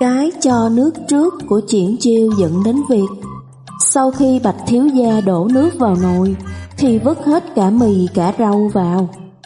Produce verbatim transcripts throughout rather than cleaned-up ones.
Cái cho nước trước của Triển Chiêu dẫn đến việc sau khi Bạch thiếu gia đổ nước vào nồi thì vứt hết cả mì cả rau vào.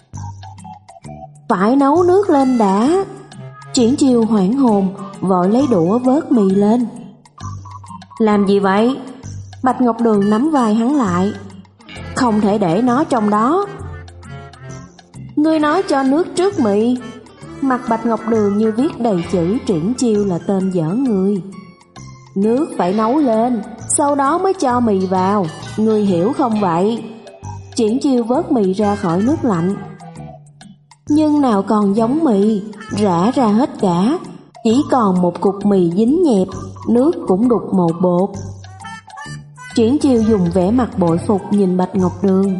Phải nấu nước lên đã. Triển Chiêu hoảng hồn, vội lấy đũa vớt mì lên. Làm gì vậy? Bạch Ngọc Đường nắm vai hắn lại. Không thể để nó trong đó. Ngươi nói cho nước trước mì. Mặt Bạch Ngọc Đường như viết đầy chữ Triển Chiêu là tên dở người. Nước phải nấu lên, sau đó mới cho mì vào. Ngươi hiểu không vậy? Triển Chiêu vớt mì ra khỏi nước lạnh. Nhưng nào còn giống mì, rã ra hết cả. Chỉ còn một cục mì dính nhẹp, nước cũng đục màu bột. Triển Chiêu dùng vẻ mặt bội phục nhìn Bạch Ngọc Đường.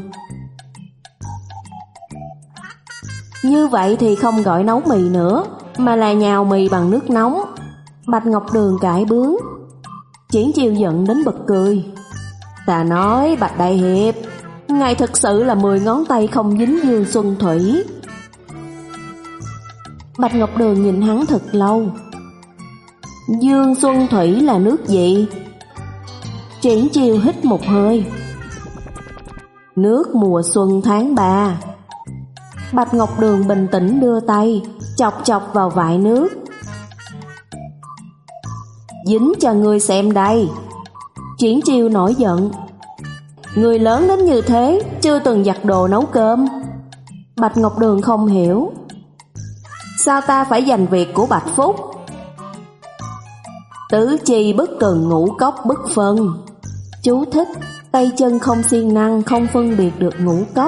Như vậy thì không gọi nấu mì nữa, mà là nhào mì bằng nước nóng. Bạch Ngọc Đường cãi bướng. Triển Chiêu giận đến bật cười. Ta nói Bạch Đại Hiệp, ngài thực sự là mười ngón tay không dính Dương Xuân Thủy. Bạch Ngọc Đường nhìn hắn thật lâu. Dương Xuân Thủy là nước gì? Triển Chiêu hít một hơi. Nước mùa xuân tháng ba. Bạch Ngọc Đường bình tĩnh đưa tay chọc chọc vào vại nước. Dính cho ngươi xem đây. Triển Chiêu nổi giận. Ngươi lớn đến như thế, chưa từng giặt đồ nấu cơm. Bạch Ngọc Đường không hiểu. Sao ta phải giành việc của Bạch Phúc? Tứ chi bất cần ngũ cốc bất phân. Chú thích: tay chân không siêng năng, không phân biệt được ngũ cốc.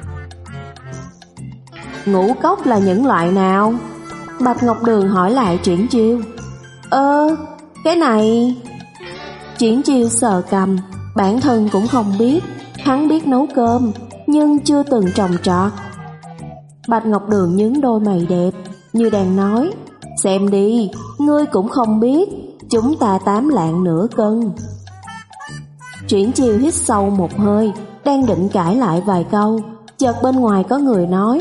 Ngũ cốc là những loại nào? Bạch Ngọc Đường hỏi lại Triển Chiêu. Ơ, cái này... Triển Chiêu sờ cằm, bản thân cũng không biết. Hắn biết nấu cơm, nhưng chưa từng trồng trọt. Bạch Ngọc Đường nhướng đôi mày đẹp, như đang nói, xem đi, ngươi cũng không biết, chúng ta tám lạng nửa cân. Triển Chiêu hít sâu một hơi, đang định cãi lại vài câu, chợt bên ngoài có người nói.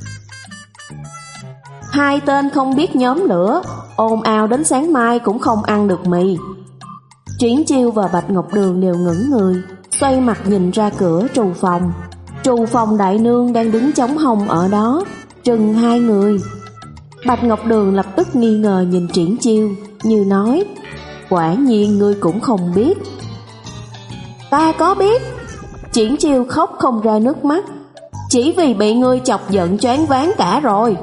Hai tên không biết nhóm lửa, ồn ào đến sáng mai cũng không ăn được mì. Triển Chiêu và Bạch Ngọc Đường đều ngẩng người, xoay mặt nhìn ra cửa trù phòng. Trù phòng đại nương đang đứng chống hông ở đó, trừng hai người. Bạch Ngọc Đường lập tức nghi ngờ nhìn Triển Chiêu, như nói, quả nhiên ngươi cũng không biết. Ta có biết. Triển Chiêu khóc không ra nước mắt, chỉ vì bị ngươi chọc giận choáng váng cả rồi.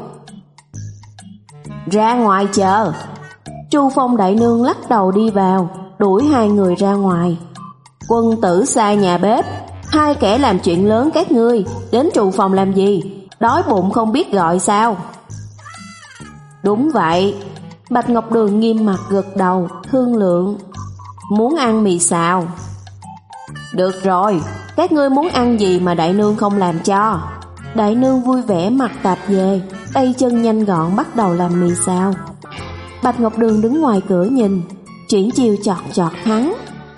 Ra ngoài chờ. Chu Phong đại nương lắc đầu đi vào, đuổi hai người ra ngoài. Quân tử xa nhà bếp, hai kẻ làm chuyện lớn các ngươi đến trù phòng làm gì? Đói bụng không biết gọi sao? Đúng vậy. Bạch Ngọc Đường nghiêm mặt gật đầu, thương lượng. Muốn ăn mì xào. Được rồi, các ngươi muốn ăn gì mà đại nương không làm cho? Đại nương vui vẻ mặc tạp dề, tay chân nhanh gọn bắt đầu làm mì xào. Bạch Ngọc Đường đứng ngoài cửa nhìn, Triển Chiêu chọt chọt hắn.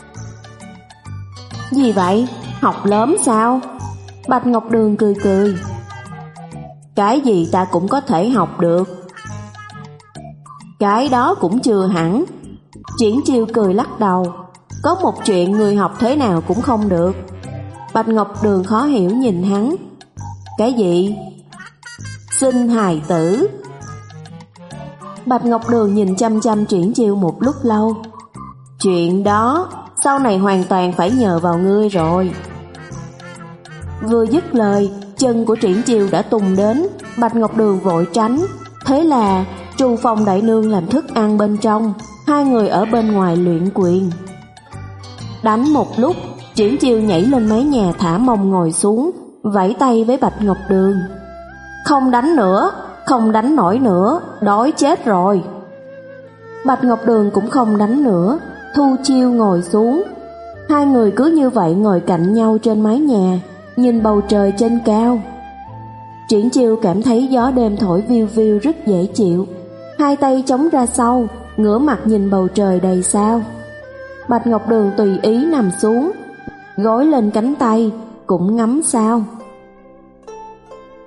Gì vậy? Học lớn sao? Bạch Ngọc Đường cười cười. Cái gì ta cũng có thể học được. Cái đó cũng chưa hẳn. Triển Chiêu cười lắc đầu. Có một chuyện người học thế nào cũng không được. Bạch Ngọc Đường khó hiểu nhìn hắn. Cái gì? Sinh hài tử. Bạch Ngọc Đường nhìn chăm chăm Triển Chiêu một lúc lâu. Chuyện đó sau này hoàn toàn phải nhờ vào ngươi rồi. Vừa dứt lời, chân của Triển Chiêu đã tùng đến. Bạch Ngọc Đường vội tránh. Thế là trù phòng đại nương làm thức ăn bên trong, hai người ở bên ngoài luyện quyền. Đánh một lúc, Triển Chiêu nhảy lên mái nhà thả mông ngồi xuống, vẫy tay với Bạch Ngọc Đường. Không đánh nữa, không đánh nổi nữa, đói chết rồi. Bạch Ngọc Đường cũng không đánh nữa, thu chiêu ngồi xuống. Hai người cứ như vậy ngồi cạnh nhau trên mái nhà, nhìn bầu trời trên cao. Triển Chiêu cảm thấy gió đêm thổi viu viu rất dễ chịu, hai tay chống ra sau, ngửa mặt nhìn bầu trời đầy sao. Bạch Ngọc Đường tùy ý nằm xuống, gối lên cánh tay, cũng ngắm sao.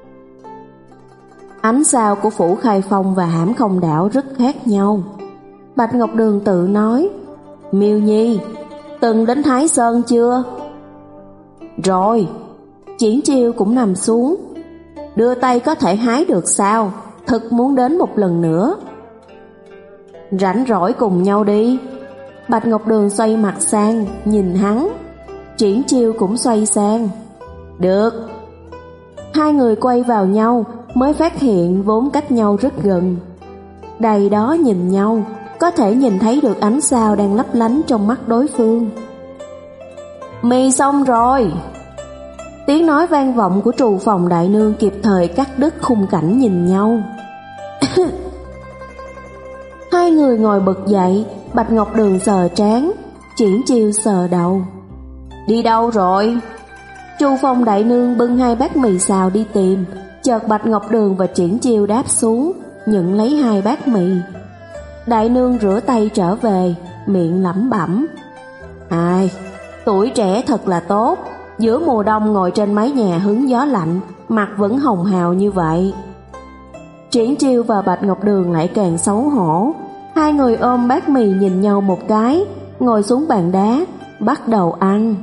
Ánh sao của Phủ Khai Phong và Hãm Không Đảo rất khác nhau. Bạch Ngọc Đường tự nói, Miêu Nhi, từng đến Thái Sơn chưa? Rồi. Triển Chiêu cũng nằm xuống. Đưa tay có thể hái được sao? Thực muốn đến một lần nữa. Rảnh rỗi cùng nhau đi. Bạch Ngọc Đường xoay mặt sang, nhìn hắn. Triển Chiêu cũng xoay sang. Được. Hai người quay vào nhau, mới phát hiện vốn cách nhau rất gần. Đầy đó nhìn nhau, có thể nhìn thấy được ánh sao đang lấp lánh trong mắt đối phương. Mì xong rồi. Tiếng nói vang vọng của trù phòng đại nương kịp thời cắt đứt khung cảnh nhìn nhau. Hai người ngồi bật dậy, Bạch Ngọc Đường sờ trán, Triển Chiêu sờ đầu. Đi đâu rồi? Trù phòng đại nương bưng hai bát mì xào đi tìm, chợt Bạch Ngọc Đường và Triển Chiêu đáp xuống, nhận lấy hai bát mì. Đại nương rửa tay trở về, miệng lẩm bẩm. Ai, tuổi trẻ thật là tốt, giữa mùa đông ngồi trên mái nhà hứng gió lạnh, mặt vẫn hồng hào như vậy. Triển Chiêu và Bạch Ngọc Đường lại càng xấu hổ. Hai người ôm bát mì nhìn nhau một cái, ngồi xuống bàn đá, bắt đầu ăn.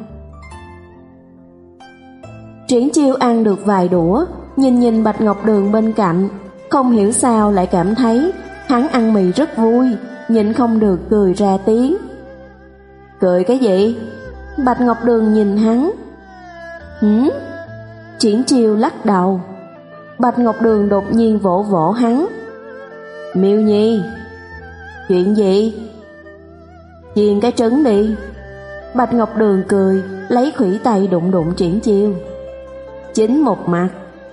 Triển Chiêu ăn được vài đũa, nhìn nhìn Bạch Ngọc Đường bên cạnh, không hiểu sao lại cảm thấy hắn ăn mì rất vui, nhịn không được cười ra tiếng. Cười cái gì? Bạch Ngọc Đường nhìn hắn. Hử? Triển Chiêu lắc đầu. Bạch Ngọc Đường đột nhiên vỗ vỗ hắn. Miêu Nhi. Chuyện gì? Chiên cái trứng đi. Bạch Ngọc Đường cười, lấy khuỷu tay đụng đụng Triển Chiêu. Chính một mặt.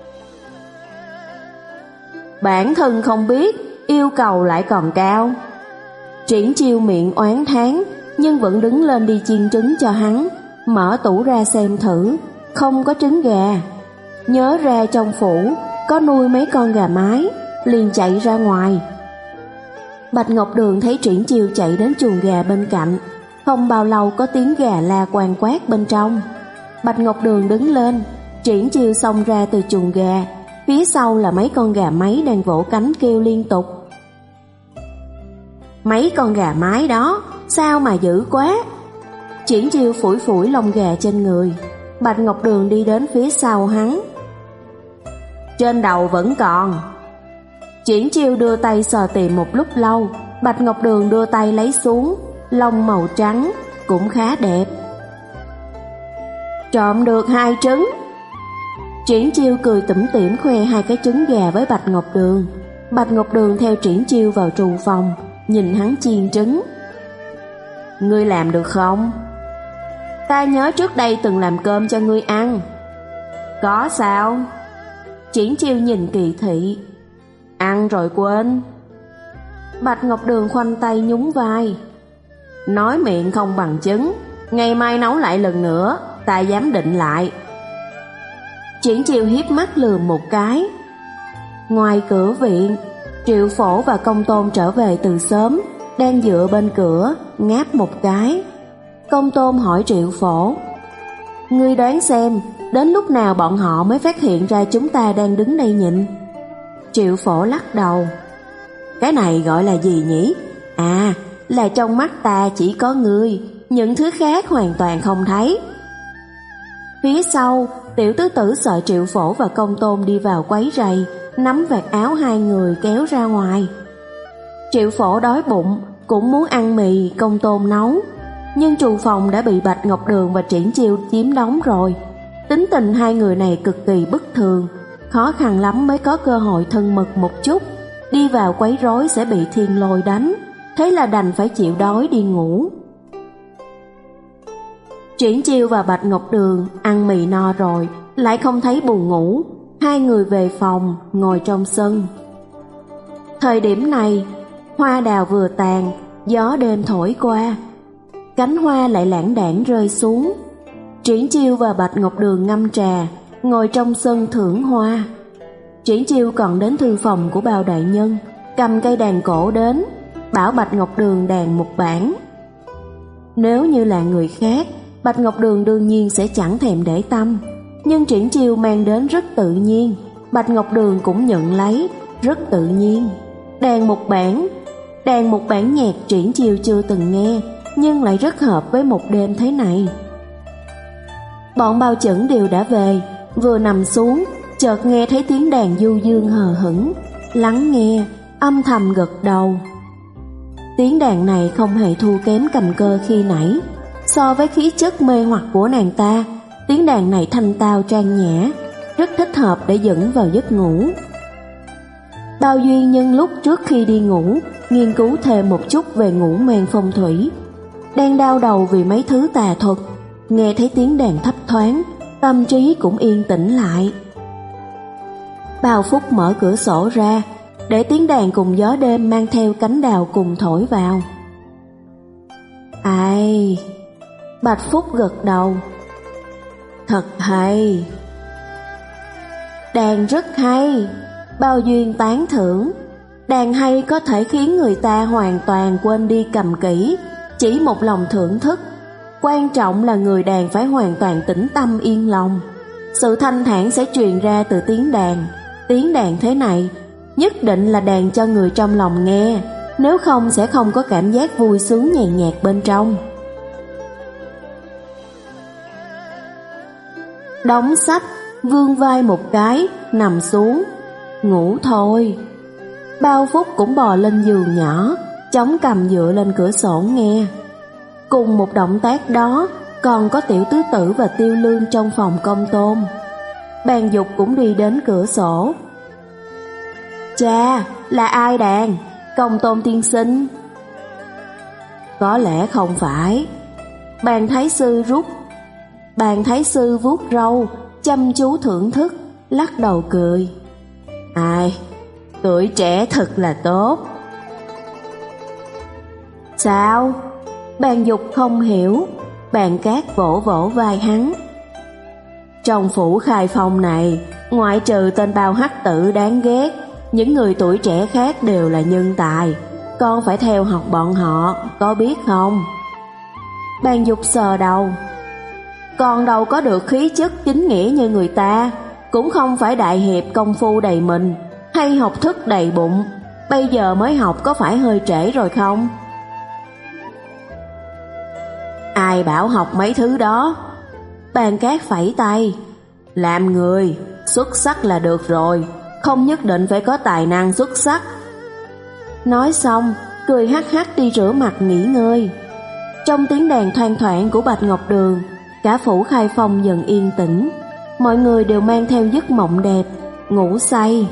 Bản thân không biết, yêu cầu lại còn cao. Triển Chiêu miệng oán thán, nhưng vẫn đứng lên đi chiên trứng cho hắn, mở tủ ra xem thử, không có trứng gà. Nhớ ra trong phủ có nuôi mấy con gà mái, liền chạy ra ngoài. Bạch Ngọc Đường thấy Triển Chiêu chạy đến chuồng gà bên cạnh, không bao lâu có tiếng gà la quang quát bên trong. Bạch Ngọc Đường đứng lên, Triển Chiêu xông ra từ chuồng gà, phía sau là mấy con gà mái đang vỗ cánh kêu liên tục. Mấy con gà mái đó, sao mà dữ quá? Triển Chiêu phủi phủi lông gà trên người. Bạch Ngọc Đường đi đến phía sau hắn. Trên đầu vẫn còn. Triển Chiêu đưa tay sờ tìm một lúc lâu, Bạch Ngọc Đường đưa tay lấy xuống, lông màu trắng, cũng khá đẹp. Trộm được hai trứng. Triển Chiêu cười tủm tỉm khoe hai cái trứng gà với Bạch Ngọc Đường. Bạch Ngọc Đường theo Triển Chiêu vào trù phòng, nhìn hắn chiên trứng. Ngươi làm được không? Ta nhớ trước đây từng làm cơm cho ngươi ăn. Có sao? Triển Chiêu nhìn kỳ thị. Ăn rồi quên. Bạch Ngọc Đường khoanh tay nhún vai. Nói miệng không bằng chứng, ngày mai nấu lại lần nữa, ta dám định lại. Triển Chiêu hiếp mắt lườm một cái. Ngoài cửa viện, Triệu Phổ và Công Tôn trở về từ sớm, đang dựa bên cửa, ngáp một cái. Công Tôn hỏi Triệu Phổ, ngươi đoán xem, đến lúc nào bọn họ mới phát hiện ra chúng ta đang đứng đây nhịn? Triệu Phổ lắc đầu. Cái này gọi là gì nhỉ? À, là trong mắt ta chỉ có ngươi, những thứ khác hoàn toàn không thấy. Phía sau, Tiểu tứ tử sợ Triệu Phổ và Công Tôn đi vào quấy rầy, nắm vạt áo hai người kéo ra ngoài. Triệu Phổ đói bụng, cũng muốn ăn mì Công Tôn nấu, nhưng trù phòng đã bị Bạch Ngọc Đường và Triển Chiêu chiếm đóng rồi. Tính tình hai người này cực kỳ bất thường, khó khăn lắm mới có cơ hội thân mật một chút, đi vào quấy rối sẽ bị Thiên Lôi đánh, thế là đành phải chịu đói đi ngủ. Triển Chiêu và Bạch Ngọc Đường ăn mì no rồi, lại không thấy buồn ngủ, hai người về phòng, ngồi trong sân. Thời điểm này, hoa đào vừa tàn, gió đêm thổi qua, cánh hoa lại lãng đãng rơi xuống. Triển Chiêu và Bạch Ngọc Đường ngâm trà, ngồi trong sân thưởng hoa. Triển Chiêu còn đến thư phòng của Bao đại nhân, cầm cây đàn cổ đến, bảo Bạch Ngọc Đường đàn một bản. Nếu như là người khác, Bạch Ngọc Đường đương nhiên sẽ chẳng thèm để tâm, nhưng Triển Chiêu mang đến rất tự nhiên, Bạch Ngọc Đường cũng nhận lấy, rất tự nhiên. Đàn một bản, Đàn một bản nhạc Triển Chiêu chưa từng nghe, nhưng lại rất hợp với một đêm thế này. Bọn Bao Chẩn đều đã về, vừa nằm xuống, chợt nghe thấy tiếng đàn du dương hờ hững, lắng nghe, âm thầm gật đầu. Tiếng đàn này không hề thua kém Cầm Cơ khi nãy. So với khí chất mê hoặc của nàng ta, tiếng đàn này thanh tao trang nhã, rất thích hợp để dẫn vào giấc ngủ. Bao Duyên nhân lúc trước khi đi ngủ, nghiên cứu thêm một chút về ngũ mang phong thủy. Đang đau đầu vì mấy thứ tà thuật, nghe thấy tiếng đàn thấp thoáng, tâm trí cũng yên tĩnh lại. Bao Phúc mở cửa sổ ra, để tiếng đàn cùng gió đêm mang theo cánh đào cùng thổi vào. Ai... Bạch Phúc gật đầu. Thật hay. Đàn rất hay. Bao Duyên tán thưởng. Đàn hay có thể khiến người ta hoàn toàn quên đi cầm kỹ, chỉ một lòng thưởng thức. Quan trọng là người đàn phải hoàn toàn tĩnh tâm yên lòng. Sự thanh thản sẽ truyền ra từ tiếng đàn. Tiếng đàn thế này nhất định là đàn cho người trong lòng nghe, nếu không sẽ không có cảm giác vui sướng nhàn nhạt bên trong. Đóng sách, vươn vai một cái, nằm xuống, ngủ thôi. Bao Phúc cũng bò lên giường nhỏ, chống cằm dựa lên cửa sổ nghe. Cùng một động tác đó, còn có Tiểu Tứ Tử và Tiêu Lương trong phòng Công Tôn. Bàn Dục cũng đi đến cửa sổ. Cha, là ai đàn? Công Tôn tiên sinh? Có lẽ không phải. Bàn Thái Sư rút Bàn Thái Sư vuốt râu, chăm chú thưởng thức, lắc đầu cười. Ai, tuổi trẻ thật là tốt. Sao? Bàn Dục không hiểu. Bàn Cát vỗ vỗ vai hắn. Trong phủ Khai Phong này, ngoại trừ tên Bao Hắc Tử đáng ghét, những người tuổi trẻ khác đều là nhân tài. Con phải theo học bọn họ, có biết không? Bàn Dục sờ đầu. Con đâu có được khí chất chính nghĩa như người ta, cũng không phải đại hiệp công phu đầy mình, hay học thức đầy bụng. Bây giờ mới học có phải hơi trễ rồi không? Ai bảo học mấy thứ đó? Bàn Cát phẩy tay. Làm người, xuất sắc là được rồi, không nhất định phải có tài năng xuất sắc. Nói xong, cười hắc hắc đi rửa mặt nghỉ ngơi. Trong tiếng đàn thoang thoảng của Bạch Ngọc Đường, cả phủ Khai Phong dần yên tĩnh. Mọi người đều mang theo giấc mộng đẹp, ngủ say.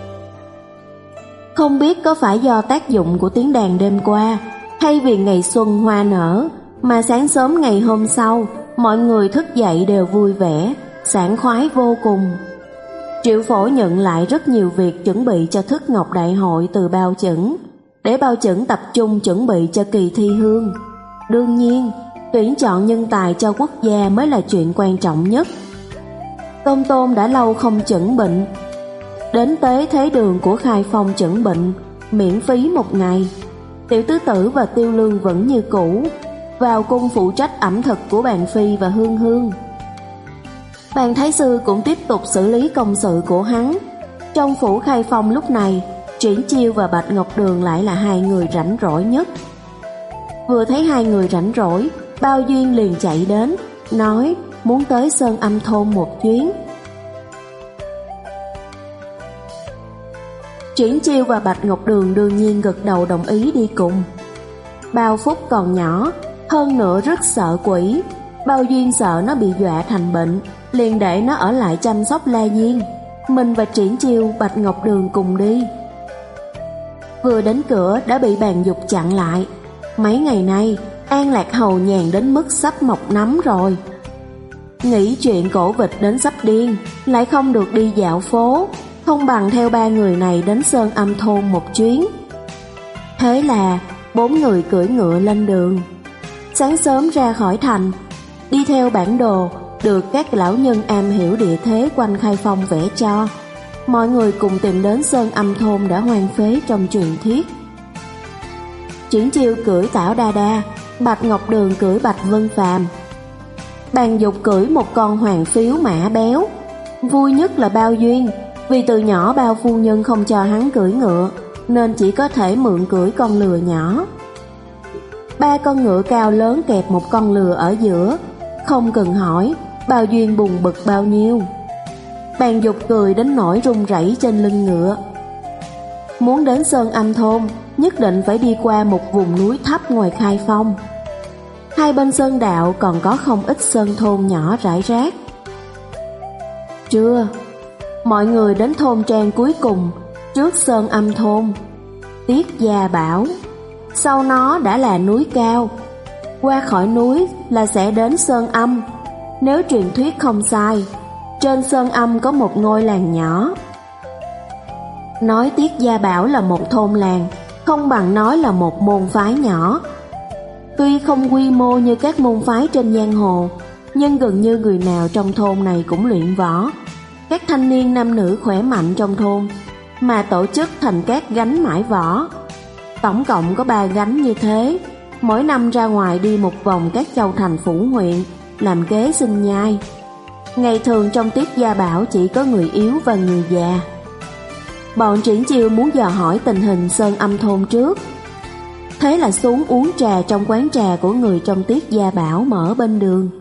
Không biết có phải do tác dụng của tiếng đàn đêm qua, hay vì ngày xuân hoa nở, mà sáng sớm ngày hôm sau, mọi người thức dậy đều vui vẻ, sảng khoái vô cùng. Triệu Phổ nhận lại rất nhiều việc chuẩn bị cho Thức Ngọc Đại hội từ Bao Chẩn, để Bao Chẩn tập trung chuẩn bị cho kỳ thi hương. Đương nhiên, tuyển chọn nhân tài cho quốc gia mới là chuyện quan trọng nhất. Công Tôn đã lâu không chẩn bệnh, đến tế thế đường của Khai Phong chẩn bệnh, miễn phí một ngày. Tiểu Tứ Tử và Tiêu Lương vẫn như cũ, vào cung phụ trách ẩm thực của Bàn Phi và Hương Hương. Bàn Thái Sư cũng tiếp tục xử lý công sự của hắn. Trong phủ Khai Phong lúc này, Triển Chiêu và Bạch Ngọc Đường lại là hai người rảnh rỗi nhất. Vừa thấy hai người rảnh rỗi, Bao Duyên liền chạy đến, nói muốn tới Sơn Âm Thôn một chuyến. Triển Chiêu và Bạch Ngọc Đường đương nhiên gật đầu đồng ý đi cùng. Bao Phúc còn nhỏ, hơn nữa rất sợ quỷ. Bao Duyên sợ nó bị dọa thành bệnh, liền để nó ở lại chăm sóc La Diên. Mình và Triển Chiêu, Bạch Ngọc Đường cùng đi. Vừa đến cửa đã bị Bàn Dục chặn lại. Mấy ngày nay An Lạc Hầu nhàn đến mức sắp mọc nắm rồi. Nghĩ chuyện cổ vịt đến sắp điên, lại không được đi dạo phố, không bằng theo ba người này đến Sơn Âm Thôn một chuyến. Thế là bốn người cưỡi ngựa lên đường. Sáng sớm ra khỏi thành, đi theo bản đồ được các lão nhân am hiểu địa thế quanh Khai Phong vẽ cho. Mọi người cùng tìm đến Sơn Âm Thôn đã hoang phế trong truyền thuyết. Triển Chiêu cưỡi Tảo Đa Đa, Bạch Ngọc Đường cưỡi Bạch Vân Phàm, Bàn Dục cưỡi một con hoàng phiếu mã béo. Vui nhất là Bao Duyên, vì từ nhỏ Bao phu nhân không cho hắn cưỡi ngựa, nên chỉ có thể mượn cưỡi con lừa nhỏ. Ba con ngựa cao lớn kẹp một con lừa ở giữa, không cần hỏi Bao Duyên buồn bực bao nhiêu. Bàn Dục cười đến nỗi run rẩy trên lưng ngựa. Muốn đến Sơn Âm thôn, nhất định phải đi qua một vùng núi thấp ngoài Khai Phong. Hai bên sơn đạo còn có không ít sơn thôn nhỏ rải rác. Trưa, mọi người đến thôn trang cuối cùng, trước Sơn Âm thôn. Tiết Gia bảo, sau nó đã là núi cao. Qua khỏi núi là sẽ đến Sơn Âm. Nếu truyền thuyết không sai, trên Sơn Âm có một ngôi làng nhỏ. Nói Tiết Gia bảo là một thôn làng, không bằng nói là một môn phái nhỏ. Tuy không quy mô như các môn phái trên giang hồ, nhưng gần như người nào trong thôn này cũng luyện võ. Các thanh niên nam nữ khỏe mạnh trong thôn mà tổ chức thành các gánh mãi võ. Tổng cộng có ba gánh như thế, mỗi năm ra ngoài đi một vòng các châu thành phủ huyện, làm kế sinh nhai. Ngày thường trong Tiết Gia bảo chỉ có người yếu và người già. Bọn Triển Chiêu muốn dò hỏi tình hình Sơn Âm thôn trước. Thế là xuống uống trà trong quán trà của người trong Tiết Gia bảo mở bên đường.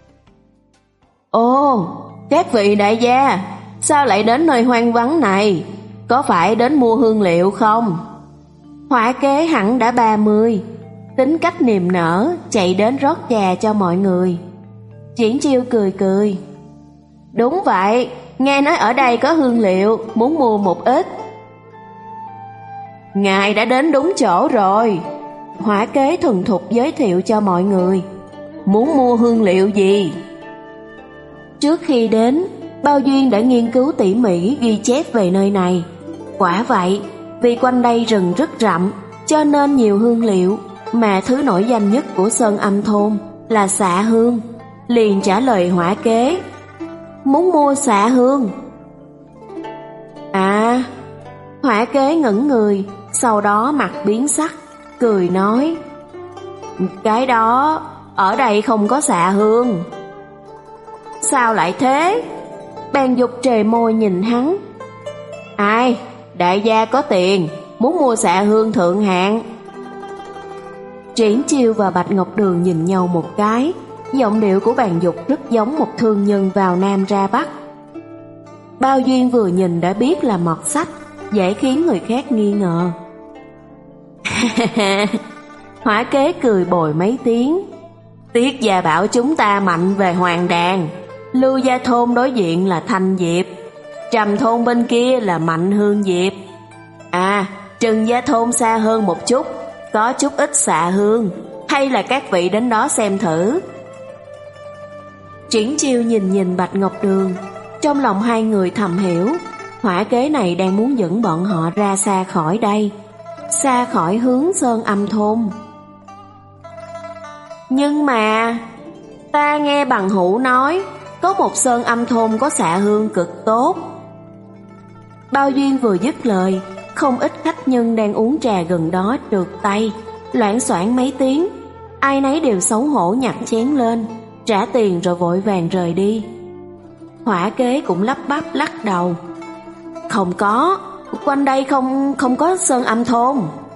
Ồ, các vị đại gia, sao lại đến nơi hoang vắng này? Có phải đến mua hương liệu không? Hỏa kế hẳn đã ba mươi, tính cách niềm nở, chạy đến rót trà cho mọi người. Triển Chiêu cười cười. Đúng vậy, nghe nói ở đây có hương liệu, muốn mua một ít. Ngài đã đến đúng chỗ rồi. Hỏa kế thuần thục giới thiệu cho mọi người. Muốn mua hương liệu gì? Trước khi đến, Bao Duyên đã nghiên cứu tỉ mỉ ghi chép về nơi này. Quả vậy, vì quanh đây rừng rất rậm, cho nên nhiều hương liệu, mà thứ nổi danh nhất của Sơn Âm thôn là xạ hương. Liền trả lời hỏa kế, muốn mua xạ hương. À, hỏa kế ngẩn người, sau đó mặt biến sắc, cười nói, cái đó, ở đây không có xạ hương. Sao lại thế? Bàn Dục trề môi nhìn hắn. Ai, đại gia có tiền, muốn mua xạ hương thượng hạng. Triển Chiêu và Bạch Ngọc Đường nhìn nhau một cái. Giọng điệu của Bàn Dục rất giống một thương nhân vào Nam ra Bắc. Bao Duyên vừa nhìn đã biết là mọt sách, dễ khiến người khác nghi ngờ. Hỏa kế cười bồi mấy tiếng. Tiết Gia bảo chúng ta mạnh về Hoàng Đàn, Lưu Gia thôn đối diện là Thanh Diệp, Trầm thôn bên kia là Mạnh Hương Diệp. À, Trừng Gia thôn xa hơn một chút, có chút ít xạ hương, hay là các vị đến đó xem thử. Triển Chiêu nhìn nhìn Bạch Ngọc Đường, trong lòng hai người thầm hiểu, hỏa kế này đang muốn dẫn bọn họ ra xa khỏi đây, xa khỏi hướng Sơn Âm thôn. Nhưng mà, ta nghe bằng hữu nói, có một Sơn Âm thôn có xạ hương cực tốt. Bao Duyên vừa dứt lời, không ít khách nhân đang uống trà gần đó trượt tay, loảng xoảng mấy tiếng, ai nấy đều xấu hổ nhặt chén lên, trả tiền rồi vội vàng rời đi. Hỏa kế cũng lắp bắp lắc đầu. Không có, quanh đây không không có Sơn Âm thôn.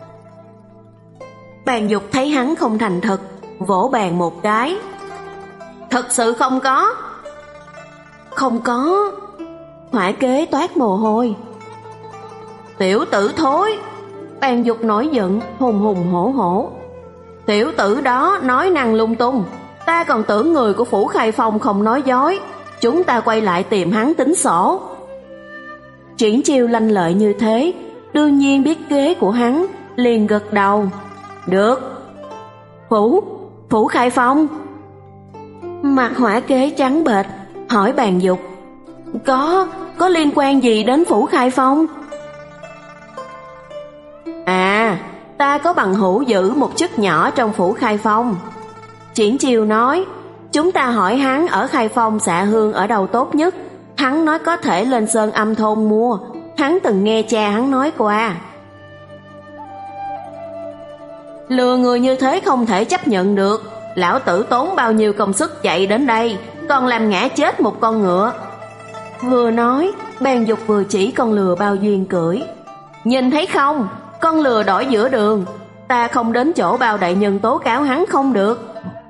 Bàn Dục thấy hắn không thành thật, vỗ bàn một cái. Thật sự không có? Không có. Hỏa kế toát mồ hôi. Tiểu tử thối. Bàn Dục nổi giận, hùng hùng hổ hổ. Tiểu tử đó nói năng lung tung, ta còn tưởng người của phủ Khai Phong không nói dối, chúng ta quay lại tìm hắn tính sổ. Triển Chiêu lanh lợi như thế, đương nhiên biết kế của hắn, liền gật đầu. Được. Phủ, phủ Khai Phong. Mặt hỏa kế trắng bệch, hỏi Bàn Dục, Có, có liên quan gì đến phủ Khai Phong? À, ta có bằng hữu giữ một chức nhỏ trong phủ Khai Phong. Triển Chiêu nói, chúng ta hỏi hắn ở Khai Phong xạ hương ở đâu tốt nhất. Hắn nói có thể lên Sơn Âm thôn mua, hắn từng nghe cha hắn nói qua. Lừa người như thế không thể chấp nhận được. Lão tử tốn bao nhiêu công sức chạy đến đây, còn làm ngã chết một con ngựa. Vừa nói, Bàn Dục vừa chỉ con lừa Bao Duyên cưỡi. Nhìn thấy không, con lừa đỏ giữa đường, ta không đến chỗ Bao đại nhân tố cáo hắn không được.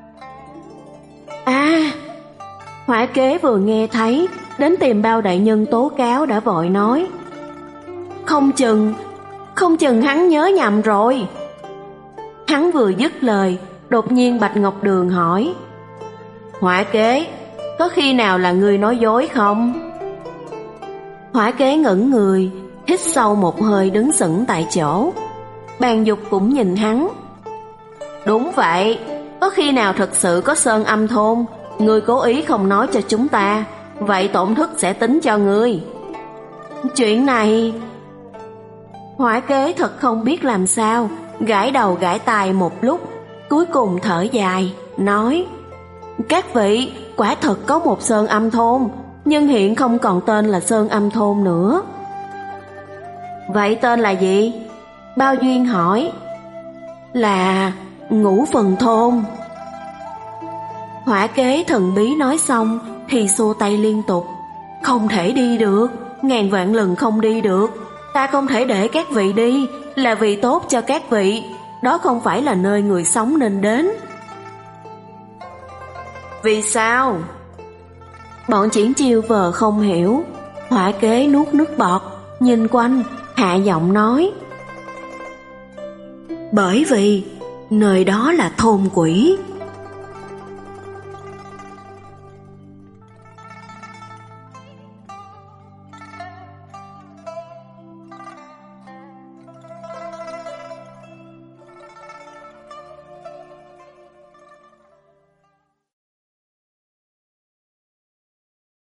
À, Hỏa Kế vừa nghe thấy đến tìm Bao đại nhân tố cáo đã vội nói, không chừng, không chừng hắn nhớ nhầm rồi. Hắn vừa dứt lời, đột nhiên Bạch Ngọc Đường hỏi, Hỏa Kế, có khi nào là ngươi nói dối không? Hỏa Kế ngẩn người, hít sâu một hơi đứng sững tại chỗ. Bàn Dục cũng nhìn hắn. Đúng vậy, có khi nào thật sự có sơn âm thôn, ngươi cố ý không nói cho chúng ta, vậy tổn thất sẽ tính cho ngươi. Chuyện này... Hỏa Kế thật không biết làm sao, gãi đầu gãi tai một lúc, cuối cùng thở dài, nói, các vị, quả thật có một sơn âm thôn, nhưng hiện không còn tên là sơn âm thôn nữa. Vậy tên là gì? Bao Duyên hỏi. Là Ngũ Phần Thôn. Hỏa Kế thần bí nói xong thì xua tay liên tục. Không thể đi được, ngàn vạn lần không đi được. Ta không thể để các vị đi, là vì tốt cho các vị. Đó không phải là nơi người sống nên đến. Vì sao? Bọn Triển Chiêu vờ không hiểu. Hỏa Kế nuốt nước bọt, nhìn quanh, hạ giọng nói, bởi vì nơi đó là thôn quỷ.